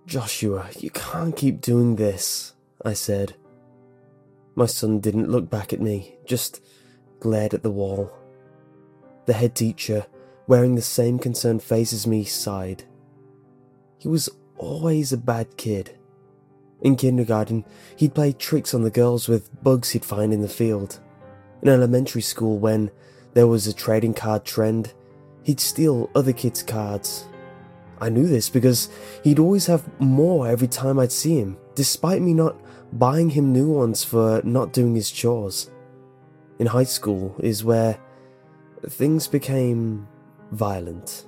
"Joshua, you can't keep doing this," I said. My son didn't look back at me, just glared at the wall. The head teacher, wearing the same concerned face as me, sighed. He was always a bad kid. In kindergarten, he'd play tricks on the girls with bugs he'd find in the field. In elementary school, when there was a trading card trend, he'd steal other kids' cards. I knew this because he'd always have more every time I'd see him, despite me not buying him new ones for not doing his chores. In high school is where things became violent.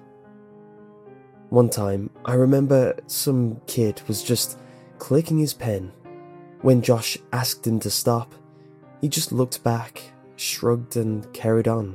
One time, I remember some kid was just clicking his pen. When Josh asked him to stop, he just looked back, shrugged and carried on.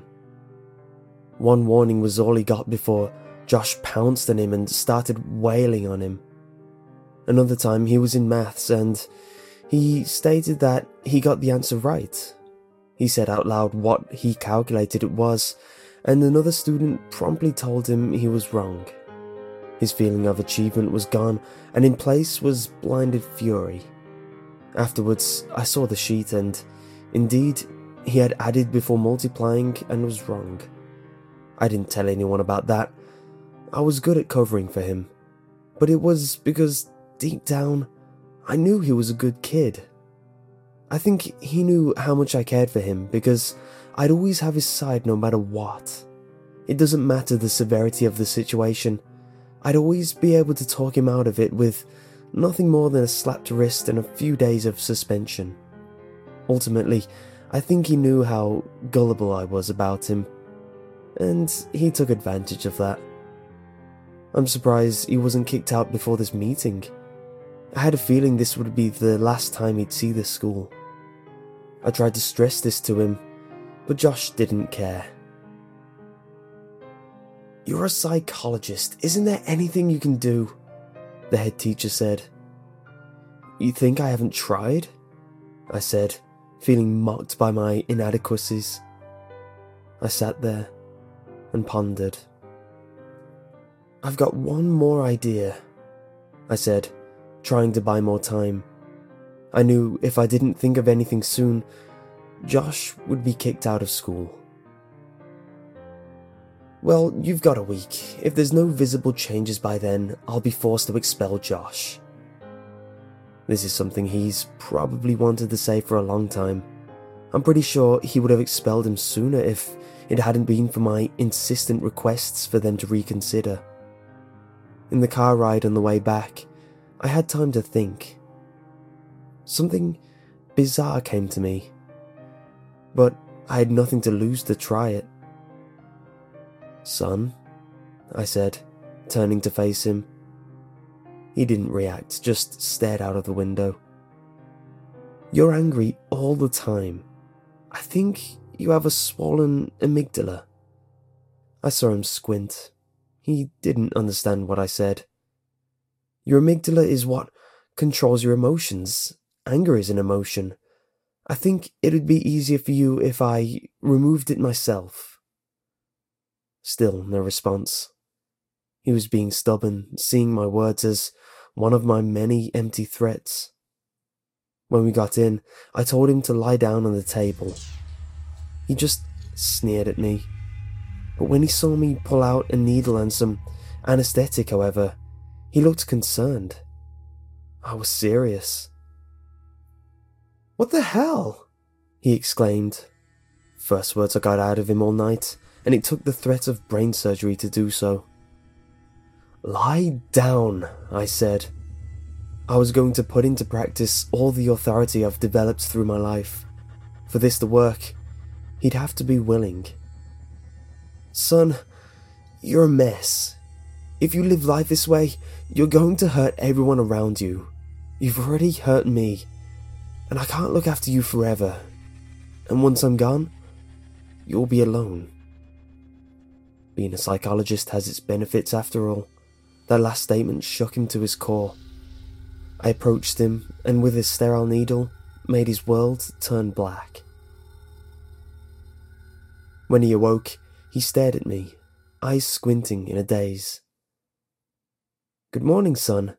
One warning was all he got before Josh pounced on him and started wailing on him. Another time he was in maths and he stated that he got the answer right. He said out loud what he calculated it was, and another student promptly told him he was wrong. His feeling of achievement was gone, and in place was blinded fury. Afterwards, I saw the sheet and, indeed, he had added before multiplying and was wrong. I didn't tell anyone about that. I was good at covering for him, but it was because, deep down, I knew he was a good kid. I think he knew how much I cared for him because I'd always have his side no matter what. It doesn't matter the severity of the situation. I'd always be able to talk him out of it with nothing more than a slapped wrist and a few days of suspension. Ultimately, I think he knew how gullible I was about him, and he took advantage of that. I'm surprised he wasn't kicked out before this meeting. I had a feeling this would be the last time he'd see the school. I tried to stress this to him, but Josh didn't care. "You're a psychologist. Isn't there anything you can do?" the head teacher said. "You think I haven't tried?" I said, feeling mocked by my inadequacies. I sat there and pondered. "I've got one more idea," I said, trying to buy more time. I knew if I didn't think of anything soon, Josh would be kicked out of school. "Well, you've got a week. If there's no visible changes by then, I'll be forced to expel Josh." This is something he's probably wanted to say for a long time. I'm pretty sure he would have expelled him sooner if it hadn't been for my insistent requests for them to reconsider. In the car ride on the way back, I had time to think. Something bizarre came to me, but I had nothing to lose to try it. "Son," I said, turning to face him. He didn't react, just stared out of the window. "You're angry all the time. I think you have a swollen amygdala." I saw him squint. He didn't understand what I said. "Your amygdala is what controls your emotions. Anger is an emotion. I think it would be easier for you if I removed it myself." Still no response. He was being stubborn, seeing my words as one of my many empty threats. When we got in, I told him to lie down on the table. He just sneered at me. But when he saw me pull out a needle and some anesthetic, however, he looked concerned. I was serious. "What the hell?" he exclaimed. First words I got out of him all night, and it took the threat of brain surgery to do so. "Lie down," I said. I was going to put into practice all the authority I've developed through my life. For this to work, he'd have to be willing. "Son, you're a mess. If you live life this way, you're going to hurt everyone around you. You've already hurt me, and I can't look after you forever. And once I'm gone, you'll be alone." Being a psychologist has its benefits after all. That last statement shook him to his core. I approached him, and with his sterile needle, made his world turn black. When he awoke, he stared at me, eyes squinting in a daze. "Good morning, son,"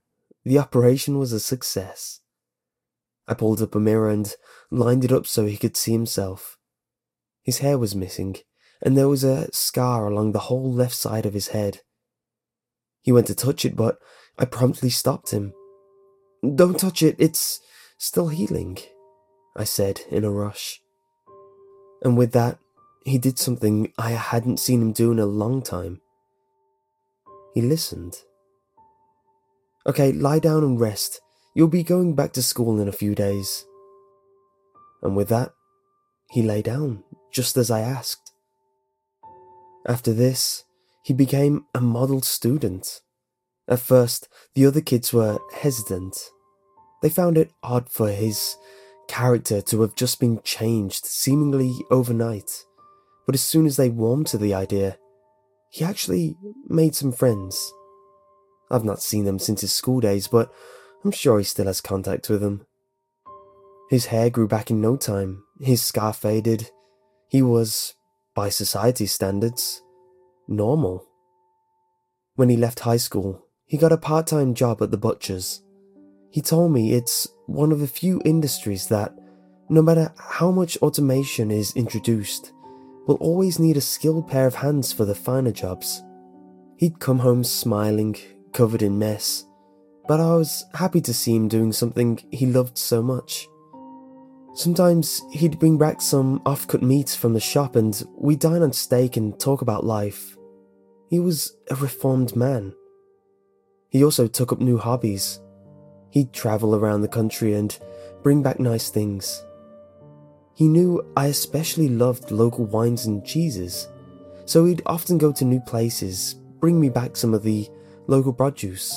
The operation was a success. I pulled up a mirror and lined it up so he could see himself. His hair was missing, and there was a scar along the whole left side of his head. He went to touch it, but I promptly stopped him. "Don't touch it, it's still healing," I said in a rush. And with that, he did something I hadn't seen him do in a long time. He listened. "Okay, lie down and rest. You'll be going back to school in a few days." And with that, he lay down, just as I asked. After this, he became a model student. At first, the other kids were hesitant. They found it odd for his character to have just been changed seemingly overnight, but as soon as they warmed to the idea, he actually made some friends. I've not seen them since his school days, but I'm sure he still has contact with them. His hair grew back in no time, his scar faded. He was, by society standards, normal. When he left high school, he got a part-time job at the butcher's. He told me it's one of the few industries that, no matter how much automation is introduced, will always need a skilled pair of hands for the finer jobs. He'd come home smiling, covered in mess, but I was happy to see him doing something he loved so much. Sometimes he'd bring back some off-cut meats from the shop and we'd dine on steak and talk about life. He was a reformed man. He also took up new hobbies. He'd travel around the country and bring back nice things. He knew I especially loved local wines and cheeses, so he'd often go to new places, bring me back some of the local produce.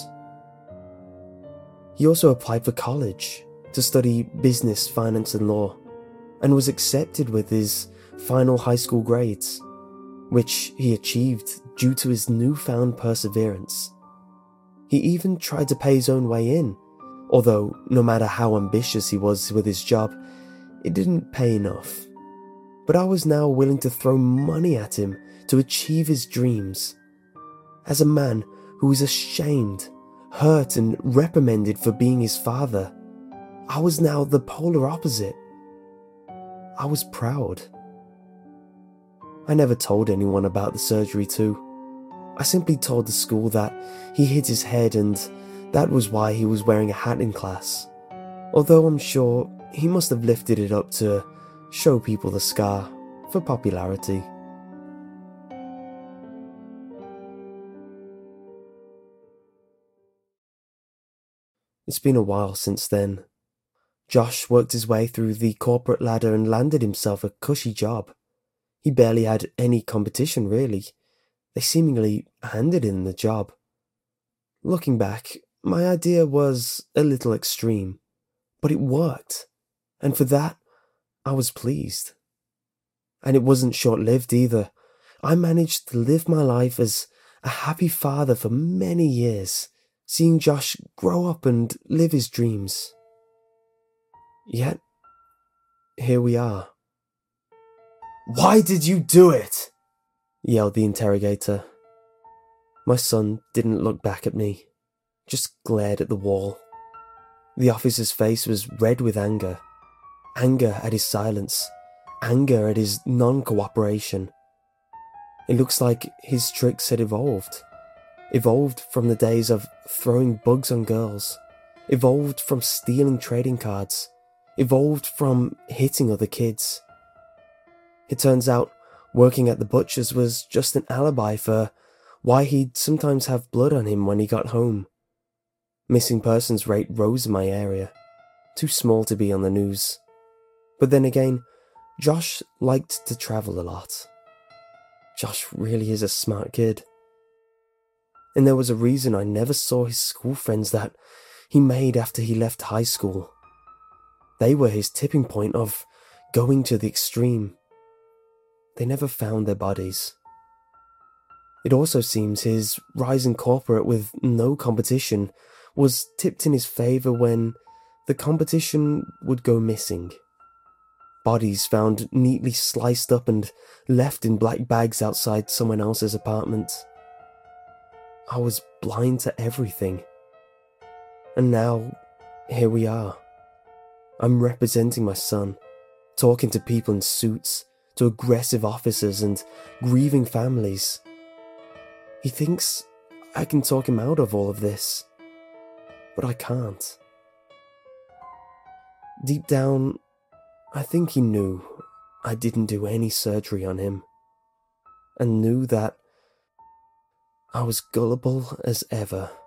He also applied for college to study business, finance and law, and was accepted with his final high school grades, which he achieved due to his newfound perseverance. He even tried to pay his own way in, although no matter how ambitious he was with his job, it didn't pay enough. But I was now willing to throw money at him to achieve his dreams. As a man who was ashamed, hurt and reprimanded for being his father, I was now the polar opposite. I was proud. I never told anyone about the surgery too. I simply told the school that he hit his head and that was why he was wearing a hat in class, although I'm sure he must have lifted it up to show people the scar for popularity. It's been a while since then. Josh worked his way through the corporate ladder and landed himself a cushy job. He barely had any competition, really. They seemingly handed him the job. Looking back, my idea was a little extreme, but it worked, and for that, I was pleased. And it wasn't short-lived either. I managed to live my life as a happy father for many years, seeing Josh grow up and live his dreams. Yet, here we are. "Why did you do it?" yelled the interrogator. My son didn't look back at me, just glared at the wall. The officer's face was red with anger. Anger at his silence. Anger at his non-cooperation. It looks like his tricks had evolved. Evolved from the days of throwing bugs on girls. Evolved from stealing trading cards. Evolved from hitting other kids. It turns out working at the butcher's was just an alibi for why he'd sometimes have blood on him when he got home. Missing persons rate rose in my area. Too small to be on the news. But then again, Josh liked to travel a lot. Josh really is a smart kid. And there was a reason I never saw his school friends that he made after he left high school. They were his tipping point of going to the extreme. They never found their bodies. It also seems his rise in corporate with no competition was tipped in his favour when the competition would go missing. Bodies found neatly sliced up and left in black bags outside someone else's apartment. I was blind to everything. And now, here we are. I'm representing my son, talking to people in suits, to aggressive officers and grieving families. He thinks I can talk him out of all of this, but I can't. Deep down, I think he knew I didn't do any surgery on him, and knew that I was gullible as ever.